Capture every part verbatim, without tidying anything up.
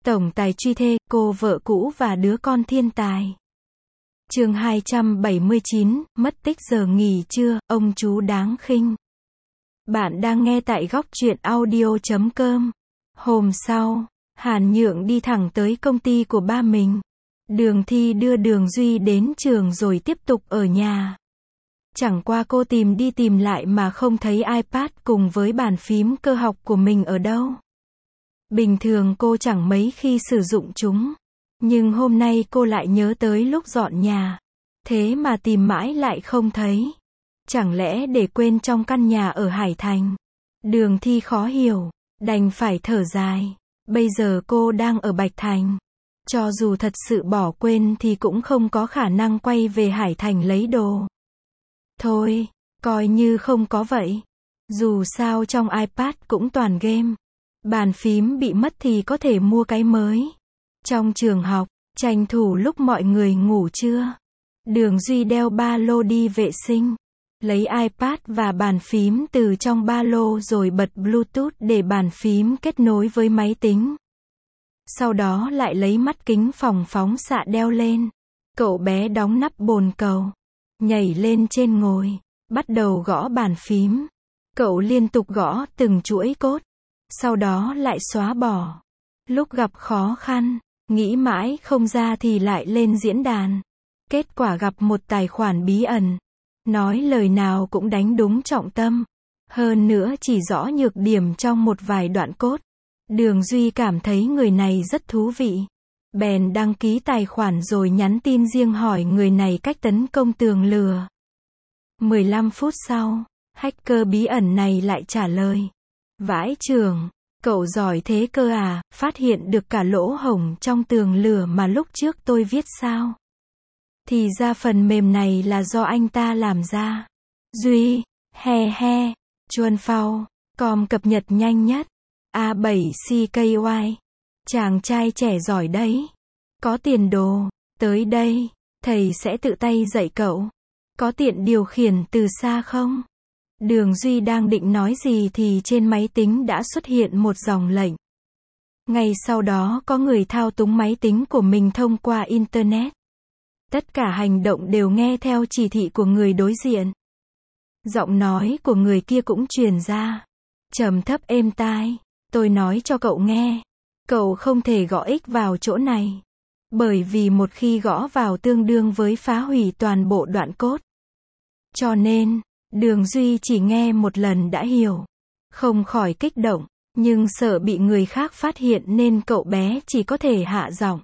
Tổng tài truy thê, cô vợ cũ và đứa con thiên tài. Chương hai trăm bảy mươi chín, mất tích giờ nghỉ trưa, ông chú đáng khinh. Bạn đang nghe tại góc truyện audio chấm com. Hôm sau, Hàn Nhượng đi thẳng tới công ty của ba mình. Đường Thi đưa Đường Duy đến trường rồi tiếp tục ở nhà. Chẳng qua cô tìm đi tìm lại mà không thấy iPad cùng với bàn phím cơ học của mình ở đâu. Bình thường cô chẳng mấy khi sử dụng chúng. Nhưng hôm nay cô lại nhớ tới lúc dọn nhà. Thế mà tìm mãi lại không thấy. Chẳng lẽ để quên trong căn nhà ở Hải Thành? Đường Thi khó hiểu, đành phải thở dài. Bây giờ cô đang ở Bạch Thành. Cho dù thật sự bỏ quên thì cũng không có khả năng quay về Hải Thành lấy đồ. Thôi, coi như không có vậy. Dù sao trong iPad cũng toàn game. Bàn phím bị mất thì có thể mua cái mới. Trong trường học, tranh thủ lúc mọi người ngủ trưa. Đường Duy đeo ba lô đi vệ sinh. Lấy iPad và bàn phím từ trong ba lô rồi bật Bluetooth để bàn phím kết nối với máy tính. Sau đó lại lấy mắt kính phòng phóng xạ đeo lên. Cậu bé đóng nắp bồn cầu. Nhảy lên trên ngồi. Bắt đầu gõ bàn phím. Cậu liên tục gõ từng chuỗi cốt. Sau đó lại xóa bỏ. Lúc gặp khó khăn, nghĩ mãi không ra thì lại lên diễn đàn. Kết quả gặp một tài khoản bí ẩn. Nói lời nào cũng đánh đúng trọng tâm. Hơn nữa chỉ rõ nhược điểm trong một vài đoạn cốt. Đường Duy cảm thấy người này rất thú vị. Bèn đăng ký tài khoản rồi nhắn tin riêng hỏi người này cách tấn công tường lừa. mười lăm phút sau, hacker bí ẩn này lại trả lời. Vãi chưởng, cậu giỏi thế cơ à, phát hiện được cả lỗ hổng trong tường lửa mà lúc trước tôi viết sao? Thì ra phần mềm này là do anh ta làm ra. Duy, he he, chuan phao, com cập nhật nhanh nhất. a bảy xê ca y, chàng trai trẻ giỏi đấy. Có tiền đồ, tới đây, thầy sẽ tự tay dạy cậu. Có tiện điều khiển từ xa không? Đường Duy đang định nói gì thì trên máy tính đã xuất hiện một dòng lệnh. Ngay sau đó có người thao túng máy tính của mình thông qua Internet. Tất cả hành động đều nghe theo chỉ thị của người đối diện. Giọng nói của người kia cũng truyền ra. Trầm thấp êm tai. Tôi nói cho cậu nghe. Cậu không thể gõ X vào chỗ này. Bởi vì một khi gõ vào tương đương với phá hủy toàn bộ đoạn cốt. Cho nên, Đường Duy chỉ nghe một lần đã hiểu. Không khỏi kích động, nhưng sợ bị người khác phát hiện nên cậu bé chỉ có thể hạ giọng.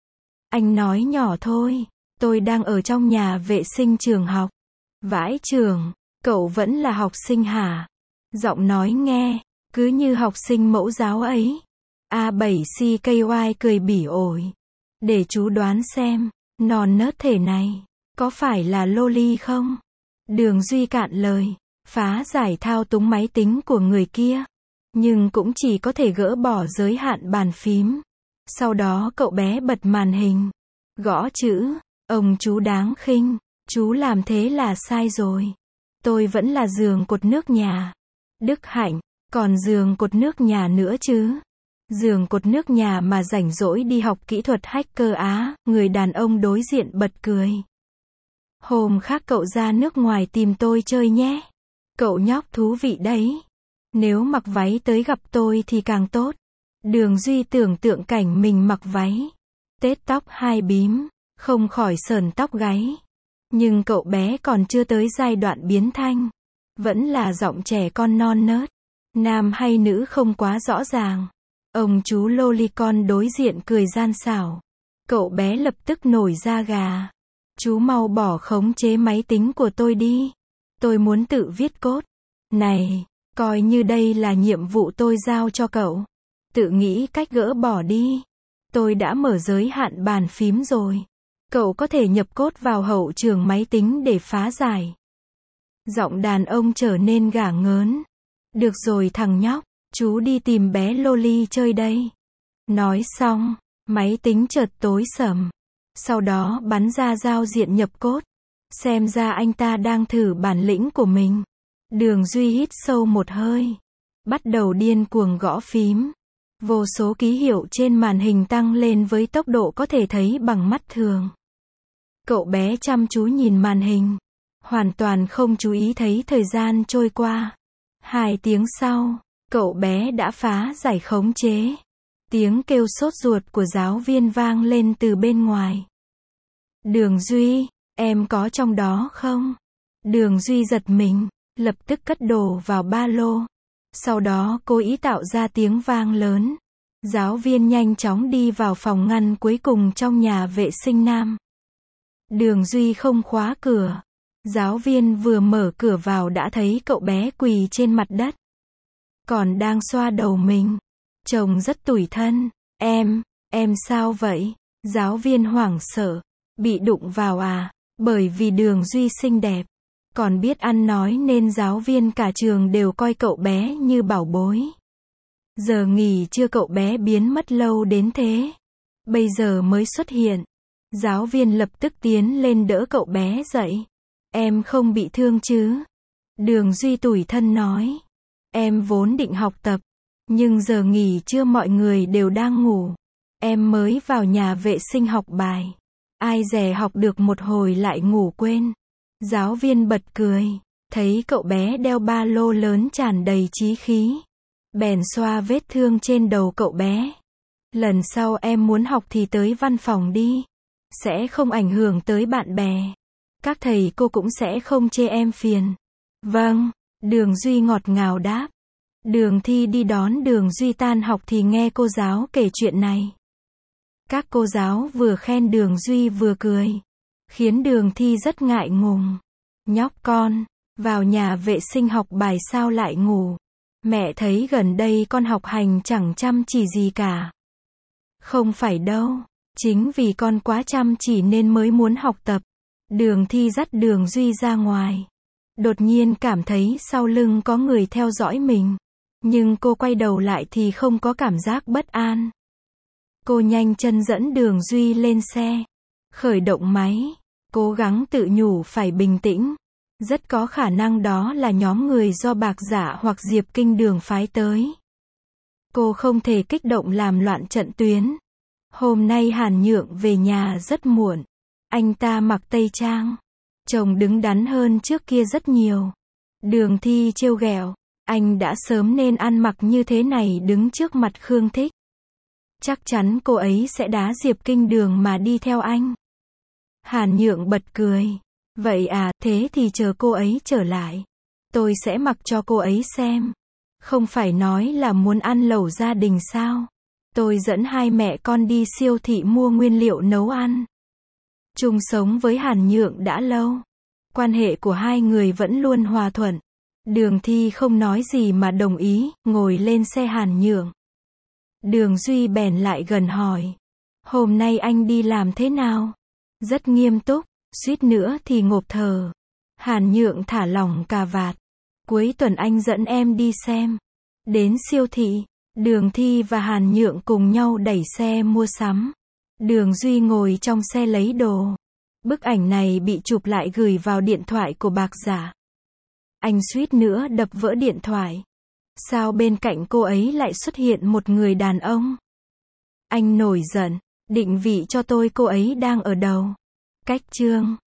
Anh nói nhỏ thôi, tôi đang ở trong nhà vệ sinh trường học. Vãi chưởng, cậu vẫn là học sinh hả? Giọng nói nghe, cứ như học sinh mẫu giáo ấy. a bảy xê ca y cười bỉ ổi. Để chú đoán xem, non nớt thể này, có phải là loli không? Đường Duy cạn lời, phá giải thao túng máy tính của người kia. Nhưng cũng chỉ có thể gỡ bỏ giới hạn bàn phím. Sau đó cậu bé bật màn hình. Gõ chữ, ông chú đáng khinh, chú làm thế là sai rồi. Tôi vẫn là giường cột nước nhà. Đức hạnh, còn giường cột nước nhà nữa chứ. Giường cột nước nhà mà rảnh rỗi đi học kỹ thuật hacker á, người đàn ông đối diện bật cười. Hôm khác cậu ra nước ngoài tìm tôi chơi nhé. Cậu nhóc thú vị đấy. Nếu mặc váy tới gặp tôi thì càng tốt. Đường Duy tưởng tượng cảnh mình mặc váy. Tết tóc hai bím, không khỏi sờn tóc gáy. Nhưng cậu bé còn chưa tới giai đoạn biến thanh. Vẫn là giọng trẻ con non nớt. Nam hay nữ không quá rõ ràng. Ông chú Lolicon đối diện cười gian xảo. Cậu bé lập tức nổi da gà. Chú mau bỏ khống chế máy tính của tôi đi. Tôi muốn tự viết code. Này, coi như đây là nhiệm vụ tôi giao cho cậu. Tự nghĩ cách gỡ bỏ đi. Tôi đã mở giới hạn bàn phím rồi. Cậu có thể nhập code vào hậu trường máy tính để phá giải. Giọng đàn ông trở nên gả ngớn. Được rồi thằng nhóc, chú đi tìm bé Loli chơi đây. Nói xong, máy tính chợt tối sầm. Sau đó bắn ra giao diện nhập code. Xem ra anh ta đang thử bản lĩnh của mình. Đường Duy hít sâu một hơi. Bắt đầu điên cuồng gõ phím. Vô số ký hiệu trên màn hình tăng lên với tốc độ có thể thấy bằng mắt thường. Cậu bé chăm chú nhìn màn hình, hoàn toàn không chú ý thấy thời gian trôi qua. Hai tiếng sau, cậu bé đã phá giải khống chế. Tiếng kêu sốt ruột của giáo viên vang lên từ bên ngoài. Đường Duy, em có trong đó không? Đường Duy giật mình, lập tức cất đồ vào ba lô. Sau đó cố ý tạo ra tiếng vang lớn. Giáo viên nhanh chóng đi vào phòng ngăn cuối cùng trong nhà vệ sinh nam. Đường Duy không khóa cửa. Giáo viên vừa mở cửa vào đã thấy cậu bé quỳ trên mặt đất. Còn đang xoa đầu mình. Trông rất tủi thân. Em, em sao vậy? Giáo viên hoảng sợ. Bị đụng vào à? Bởi vì Đường Duy xinh đẹp, còn biết ăn nói nên giáo viên cả trường đều coi cậu bé như bảo bối. Giờ nghỉ trưa cậu bé biến mất lâu đến thế. Bây giờ mới xuất hiện. Giáo viên lập tức tiến lên đỡ cậu bé dậy. Em không bị thương chứ? Đường Duy tủi thân nói. Em vốn định học tập, nhưng giờ nghỉ trưa mọi người đều đang ngủ. Em mới vào nhà vệ sinh học bài. Ai dè học được một hồi lại ngủ quên. Giáo viên bật cười, thấy cậu bé đeo ba lô lớn tràn đầy chí khí. Bèn xoa vết thương trên đầu cậu bé. Lần sau em muốn học thì tới văn phòng đi. Sẽ không ảnh hưởng tới bạn bè. Các thầy cô cũng sẽ không chê em phiền. Vâng, Đường Duy ngọt ngào đáp. Đường Thi đi đón Đường Duy tan học thì nghe cô giáo kể chuyện này. Các cô giáo vừa khen Đường Duy vừa cười, khiến Đường Thi rất ngại ngùng. Nhóc con, vào nhà vệ sinh học bài sao lại ngủ? Mẹ thấy gần đây con học hành chẳng chăm chỉ gì cả. Không phải đâu, chính vì con quá chăm chỉ nên mới muốn học tập. Đường Thi dắt Đường Duy ra ngoài. Đột nhiên cảm thấy sau lưng có người theo dõi mình. Nhưng cô quay đầu lại thì không có cảm giác bất an. Cô nhanh chân dẫn Đường Duy lên xe. Khởi động máy. Cố gắng tự nhủ phải bình tĩnh. Rất có khả năng đó là nhóm người do Bạc Dạ hoặc Diệp Kinh Đường phái tới. Cô không thể kích động làm loạn trận tuyến. Hôm nay Hàn Nhượng về nhà rất muộn. Anh ta mặc tây trang. Trông đứng đắn hơn trước kia rất nhiều. Đường Thi trêu ghẹo. Anh đã sớm nên ăn mặc như thế này đứng trước mặt Khương Thích. Chắc chắn cô ấy sẽ đá Diệp Kinh Đường mà đi theo anh. Hàn Nhượng bật cười. Vậy à, thế thì chờ cô ấy trở lại. Tôi sẽ mặc cho cô ấy xem. Không phải nói là muốn ăn lẩu gia đình sao? Tôi dẫn hai mẹ con đi siêu thị mua nguyên liệu nấu ăn. Chung sống với Hàn Nhượng đã lâu. Quan hệ của hai người vẫn luôn hòa thuận. Đường Thi không nói gì mà đồng ý, ngồi lên xe Hàn Nhượng. Đường Duy bèn lại gần hỏi. Hôm nay anh đi làm thế nào? Rất nghiêm túc, suýt nữa thì ngộp thở. Hàn Nhượng thả lỏng cà vạt. Cuối tuần anh dẫn em đi xem. Đến siêu thị, Đường Thi và Hàn Nhượng cùng nhau đẩy xe mua sắm. Đường Duy ngồi trong xe lấy đồ. Bức ảnh này bị chụp lại gửi vào điện thoại của Bạc Dạ. Anh suýt nữa đập vỡ điện thoại. Sao bên cạnh cô ấy lại xuất hiện một người đàn ông? Anh nổi giận, định vị cho tôi cô ấy đang ở đâu? Cách chương